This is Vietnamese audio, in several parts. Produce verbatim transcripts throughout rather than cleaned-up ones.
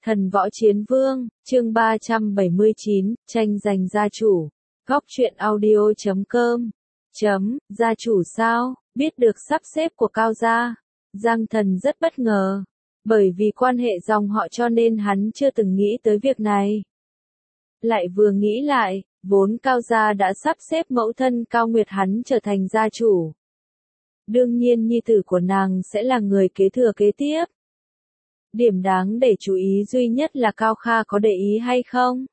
Thần võ chiến vương, chương ba trăm bảy mươi chín, tranh giành gia chủ. Góc truyện audio chấm com. Chấm, gia chủ sao, biết được sắp xếp của Cao gia. Giang Thần rất bất ngờ. Bởi vì quan hệ dòng họ cho nên hắn chưa từng nghĩ tới việc này. Lại vừa nghĩ lại, vốn Cao gia đã sắp xếp mẫu thân Cao Nguyệt hắn trở thành gia chủ. Đương nhiên nhi tử của nàng sẽ là người kế thừa kế tiếp. Điểm đáng để chú ý duy nhất là Cao Kha có để ý hay không.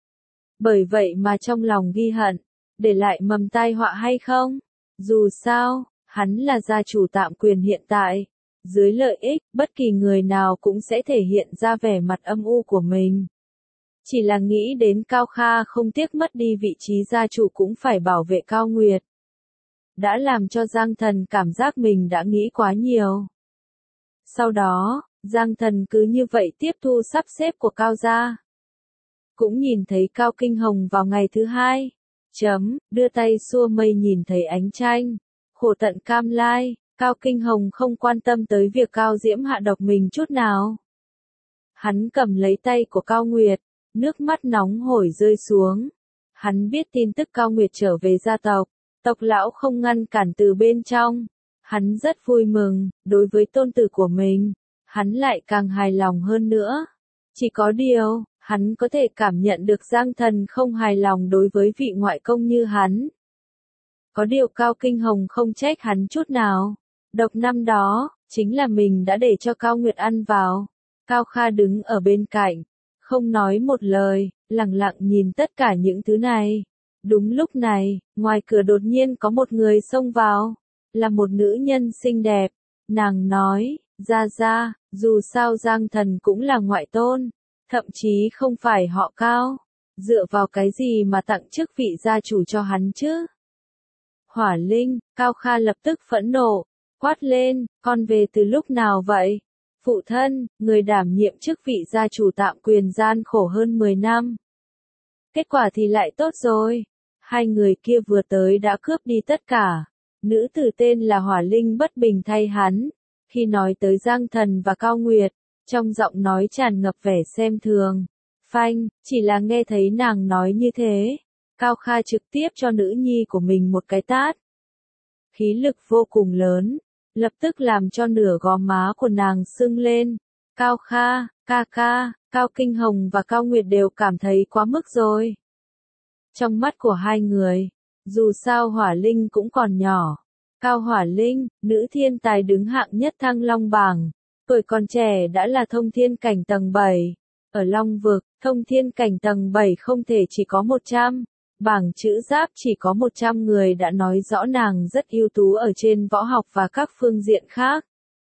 Bởi vậy mà trong lòng ghi hận, để lại mầm tai họa hay không. Dù sao, hắn là gia chủ tạm quyền hiện tại. Dưới lợi ích, bất kỳ người nào cũng sẽ thể hiện ra vẻ mặt âm u của mình. Chỉ là nghĩ đến Cao Kha không tiếc mất đi vị trí gia chủ cũng phải bảo vệ Cao Nguyệt. Đã làm cho Giang Thần cảm giác mình đã nghĩ quá nhiều. Sau đó, Giang Thần cứ như vậy tiếp thu sắp xếp của Cao gia. Cũng nhìn thấy Cao Kinh Hồng vào ngày thứ hai. Chấm, đưa tay xua mây nhìn thấy ánh tranh. Khổ tận cam lai, Cao Kinh Hồng không quan tâm tới việc Cao Diễm hạ độc mình chút nào. Hắn cầm lấy tay của Cao Nguyệt, nước mắt nóng hổi rơi xuống. Hắn biết tin tức Cao Nguyệt trở về gia tộc, tộc lão không ngăn cản từ bên trong. Hắn rất vui mừng, đối với tôn tử của mình. Hắn lại càng hài lòng hơn nữa. Chỉ có điều, hắn có thể cảm nhận được Giang Thần không hài lòng đối với vị ngoại công như hắn. Có điều Cao Kinh Hồng không trách hắn chút nào. Độc năm đó, chính là mình đã để cho Cao Nguyệt ăn vào. Cao Kha đứng ở bên cạnh, không nói một lời, lặng lặng nhìn tất cả những thứ này. Đúng lúc này, ngoài cửa đột nhiên có một người xông vào. Là một nữ nhân xinh đẹp. Nàng nói, Gia Gia, dù sao Giang Thần cũng là ngoại tôn, thậm chí không phải họ Cao, dựa vào cái gì mà tặng chức vị gia chủ cho hắn chứ? Hỏa Linh, Cao Kha lập tức phẫn nộ, quát lên, con về từ lúc nào vậy? Phụ thân, người đảm nhiệm chức vị gia chủ tạm quyền gian khổ hơn mười năm. Kết quả thì lại tốt rồi, hai người kia vừa tới đã cướp đi tất cả. Nữ tử tên là Hỏa Linh bất bình thay hắn. Khi nói tới Giang Thần và Cao Nguyệt, trong giọng nói tràn ngập vẻ xem thường. Phanh, chỉ là nghe thấy nàng nói như thế. Cao Kha trực tiếp cho nữ nhi của mình một cái tát. Khí lực vô cùng lớn, lập tức làm cho nửa gò má của nàng sưng lên. Cao Kha, ca ca, Cao Kinh Hồng và Cao Nguyệt đều cảm thấy quá mức rồi. Trong mắt của hai người, dù sao Hỏa Linh cũng còn nhỏ. Cao Hỏa Linh, nữ thiên tài đứng hạng nhất Thăng Long bảng, tuổi còn trẻ đã là thông thiên cảnh tầng bảy. Ở Long vực, thông thiên cảnh tầng bảy không thể chỉ có một trăm, bảng chữ giáp chỉ có một trăm người đã nói rõ nàng rất ưu tú ở trên võ học và các phương diện khác.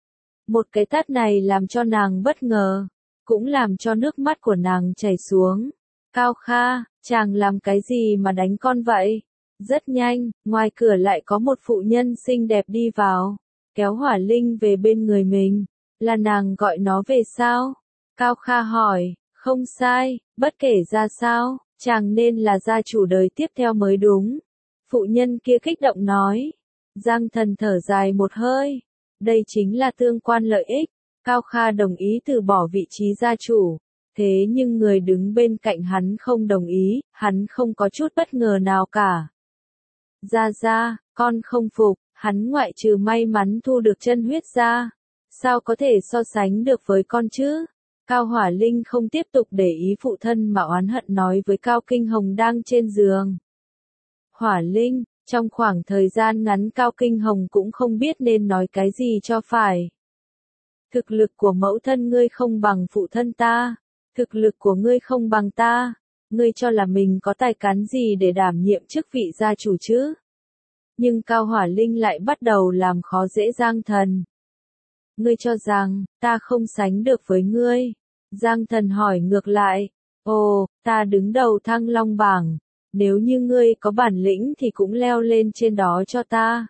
Một cái tát này làm cho nàng bất ngờ, cũng làm cho nước mắt của nàng chảy xuống. Cao Kha, chàng làm cái gì mà đánh con vậy? Rất nhanh, ngoài cửa lại có một phụ nhân xinh đẹp đi vào, kéo Hỏa Linh về bên người mình. Là nàng gọi nó về sao? Cao Kha hỏi, không sai, bất kể ra sao, chàng nên là gia chủ đời tiếp theo mới đúng. Phụ nhân kia kích động nói. Giang Thần thở dài một hơi. Đây chính là tương quan lợi ích. Cao Kha đồng ý từ bỏ vị trí gia chủ. Thế nhưng người đứng bên cạnh hắn không đồng ý, hắn không có chút bất ngờ nào cả. Gia Gia, con không phục, hắn ngoại trừ may mắn thu được chân huyết ra. Sao có thể so sánh được với con chứ? Cao Hỏa Linh không tiếp tục để ý phụ thân mà oán hận nói với Cao Kinh Hồng đang trên giường. Hỏa Linh, trong khoảng thời gian ngắn Cao Kinh Hồng cũng không biết nên nói cái gì cho phải. Thực lực của mẫu thân ngươi không bằng phụ thân ta. Thực lực của ngươi không bằng ta. Ngươi cho là mình có tài cán gì để đảm nhiệm chức vị gia chủ chứ? Nhưng Cao Hỏa Linh lại bắt đầu làm khó dễ Giang Thần. Ngươi cho rằng, ta không sánh được với ngươi. Giang Thần hỏi ngược lại. Ồ, ta đứng đầu Thăng Long bảng. Nếu như ngươi có bản lĩnh thì cũng leo lên trên đó cho ta.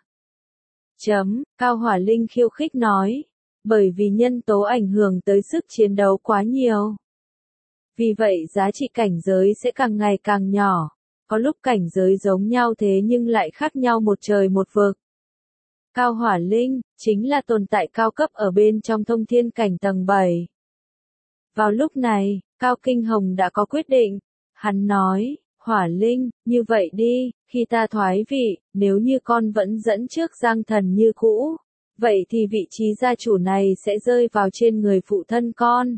Chấm, Cao Hỏa Linh khiêu khích nói. Bởi vì nhân tố ảnh hưởng tới sức chiến đấu quá nhiều. Vì vậy giá trị cảnh giới sẽ càng ngày càng nhỏ. Có lúc cảnh giới giống nhau thế nhưng lại khác nhau một trời một vực. Cao Hỏa Linh, chính là tồn tại cao cấp ở bên trong thông thiên cảnh tầng bảy. Vào lúc này, Cao Kinh Hồng đã có quyết định. Hắn nói, Hỏa Linh, như vậy đi, khi ta thoái vị, nếu như con vẫn dẫn trước Giang Thần như cũ, vậy thì vị trí gia chủ này sẽ rơi vào trên người phụ thân con.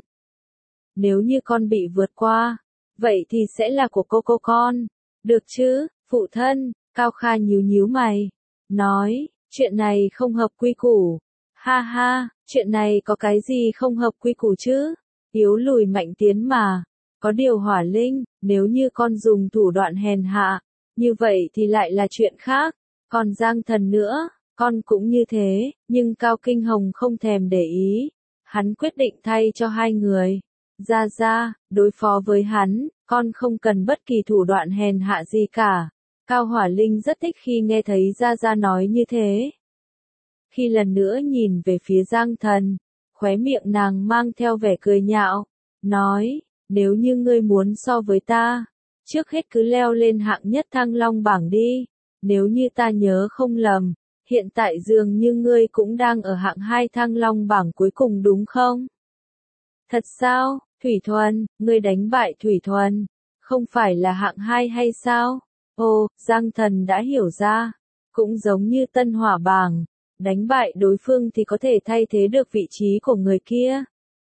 Nếu như con bị vượt qua, vậy thì sẽ là của cô cô con. Được chứ, phụ thân? Cao Kha nhíu nhíu mày, nói, chuyện này không hợp quy củ. Ha ha, chuyện này có cái gì không hợp quy củ chứ? Yếu lùi mạnh tiến mà. Có điều Hỏa Linh, nếu như con dùng thủ đoạn hèn hạ, như vậy thì lại là chuyện khác. Còn Giang Thần nữa, con cũng như thế, nhưng Cao Kinh Hồng không thèm để ý. Hắn quyết định thay cho hai người. Gia Gia, đối phó với hắn, con không cần bất kỳ thủ đoạn hèn hạ gì cả. Cao Hỏa Linh rất thích khi nghe thấy Gia Gia nói như thế. Khi lần nữa nhìn về phía Giang Thần, khóe miệng nàng mang theo vẻ cười nhạo, nói, nếu như ngươi muốn so với ta, trước hết cứ leo lên hạng nhất Thăng Long bảng đi. Nếu như ta nhớ không lầm, hiện tại dường như ngươi cũng đang ở hạng hai Thăng Long bảng cuối cùng đúng không? Thật sao, Thủy Thuần, ngươi đánh bại Thủy Thuần, không phải là hạng hai hay sao? Ồ, Giang Thần đã hiểu ra, cũng giống như Tân Hỏa bảng, đánh bại đối phương thì có thể thay thế được vị trí của người kia.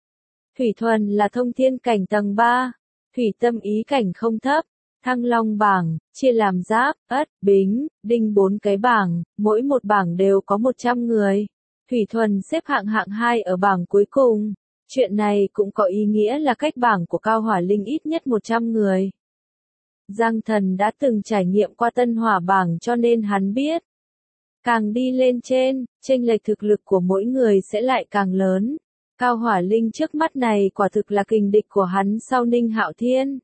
Thủy Thuần là thông thiên cảnh tầng ba, thủy tâm ý cảnh không thấp. Thăng Long bảng, chia làm giáp, ất, bính, đinh bốn cái bảng, mỗi một bảng đều có một trăm người. Thủy Thuần xếp hạng hạng hai ở bảng cuối cùng. Chuyện này cũng có ý nghĩa là cách bảng của Cao Hỏa Linh ít nhất một trăm người. Giang Thần đã từng trải nghiệm qua Tân Hỏa bảng cho nên hắn biết. Càng đi lên trên, chênh lệch thực lực của mỗi người sẽ lại càng lớn. Cao Hỏa Linh trước mắt này quả thực là kình địch của hắn sau Ninh Hạo Thiên.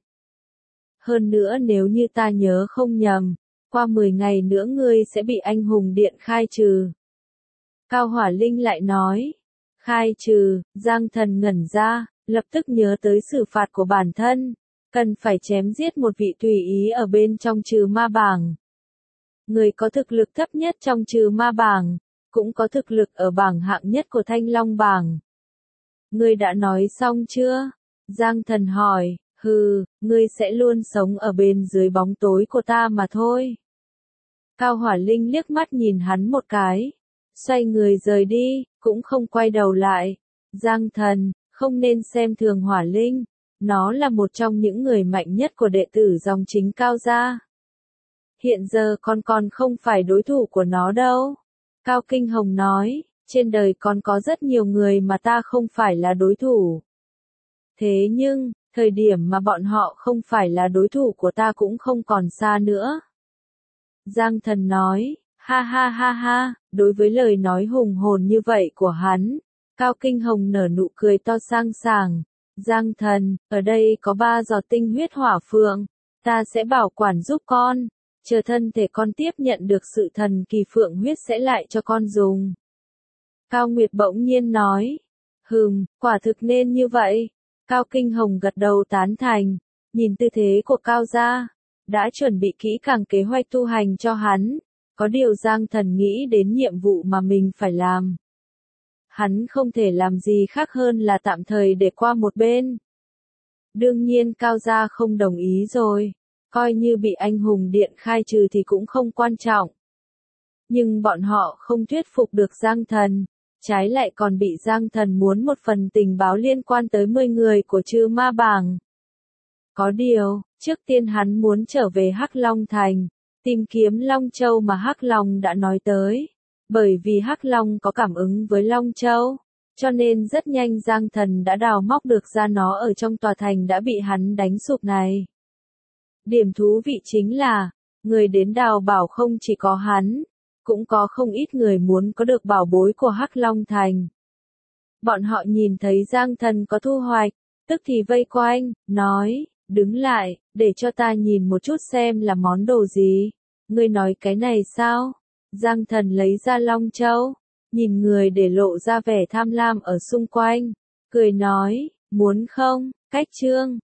Hơn nữa nếu như ta nhớ không nhầm, qua mười ngày nữa ngươi sẽ bị anh hùng điện khai trừ. Cao Hỏa Linh lại nói, khai trừ, Giang Thần ngẩn ra, lập tức nhớ tới xử phạt của bản thân, cần phải chém giết một vị tùy ý ở bên trong trừ ma bảng. Người có thực lực thấp nhất trong trừ ma bảng, cũng có thực lực ở bảng hạng nhất của Thanh Long bảng. Ngươi đã nói xong chưa? Giang Thần hỏi. Hừ, ngươi sẽ luôn sống ở bên dưới bóng tối của ta mà thôi. Cao Hỏa Linh liếc mắt nhìn hắn một cái, xoay người rời đi, cũng không quay đầu lại. Giang Thần, không nên xem thường Hỏa Linh, nó là một trong những người mạnh nhất của đệ tử dòng chính Cao gia. Hiện giờ con còn không phải đối thủ của nó đâu. Cao Kinh Hồng nói, trên đời còn có rất nhiều người mà ta không phải là đối thủ. Thế nhưng, thời điểm mà bọn họ không phải là đối thủ của ta cũng không còn xa nữa. Giang Thần nói, ha ha ha ha, đối với lời nói hùng hồn như vậy của hắn, Cao Kinh Hồng nở nụ cười to sang sảng. Giang Thần, ở đây có ba giọt tinh huyết hỏa phượng, ta sẽ bảo quản giúp con, chờ thân thể con tiếp nhận được sự thần kỳ phượng huyết sẽ lại cho con dùng. Cao Nguyệt bỗng nhiên nói, hừm, quả thực nên như vậy. Cao Kinh Hồng gật đầu tán thành, nhìn tư thế của Cao gia, đã chuẩn bị kỹ càng kế hoạch tu hành cho hắn, có điều Giang Thần nghĩ đến nhiệm vụ mà mình phải làm. Hắn không thể làm gì khác hơn là tạm thời để qua một bên. Đương nhiên Cao gia không đồng ý rồi, coi như bị anh hùng điện khai trừ thì cũng không quan trọng. Nhưng bọn họ không thuyết phục được Giang Thần. Trái lại còn bị Giang Thần muốn một phần tình báo liên quan tới mười người của trừ ma bảng. Có điều, trước tiên hắn muốn trở về Hắc Long Thành, tìm kiếm Long Châu mà Hắc Long đã nói tới. Bởi vì Hắc Long có cảm ứng với Long Châu, cho nên rất nhanh Giang Thần đã đào móc được ra nó ở trong tòa thành đã bị hắn đánh sụp này. Điểm thú vị chính là, người đến đào bảo không chỉ có hắn. Cũng có không ít người muốn có được bảo bối của Hắc Long Thành. Bọn họ nhìn thấy Giang Thần có thu hoạch, tức thì vây quanh, nói, đứng lại, để cho ta nhìn một chút xem là món đồ gì. Ngươi nói cái này sao? Giang Thần lấy ra Long Châu, nhìn người để lộ ra vẻ tham lam ở xung quanh, cười nói, muốn không, cách chương.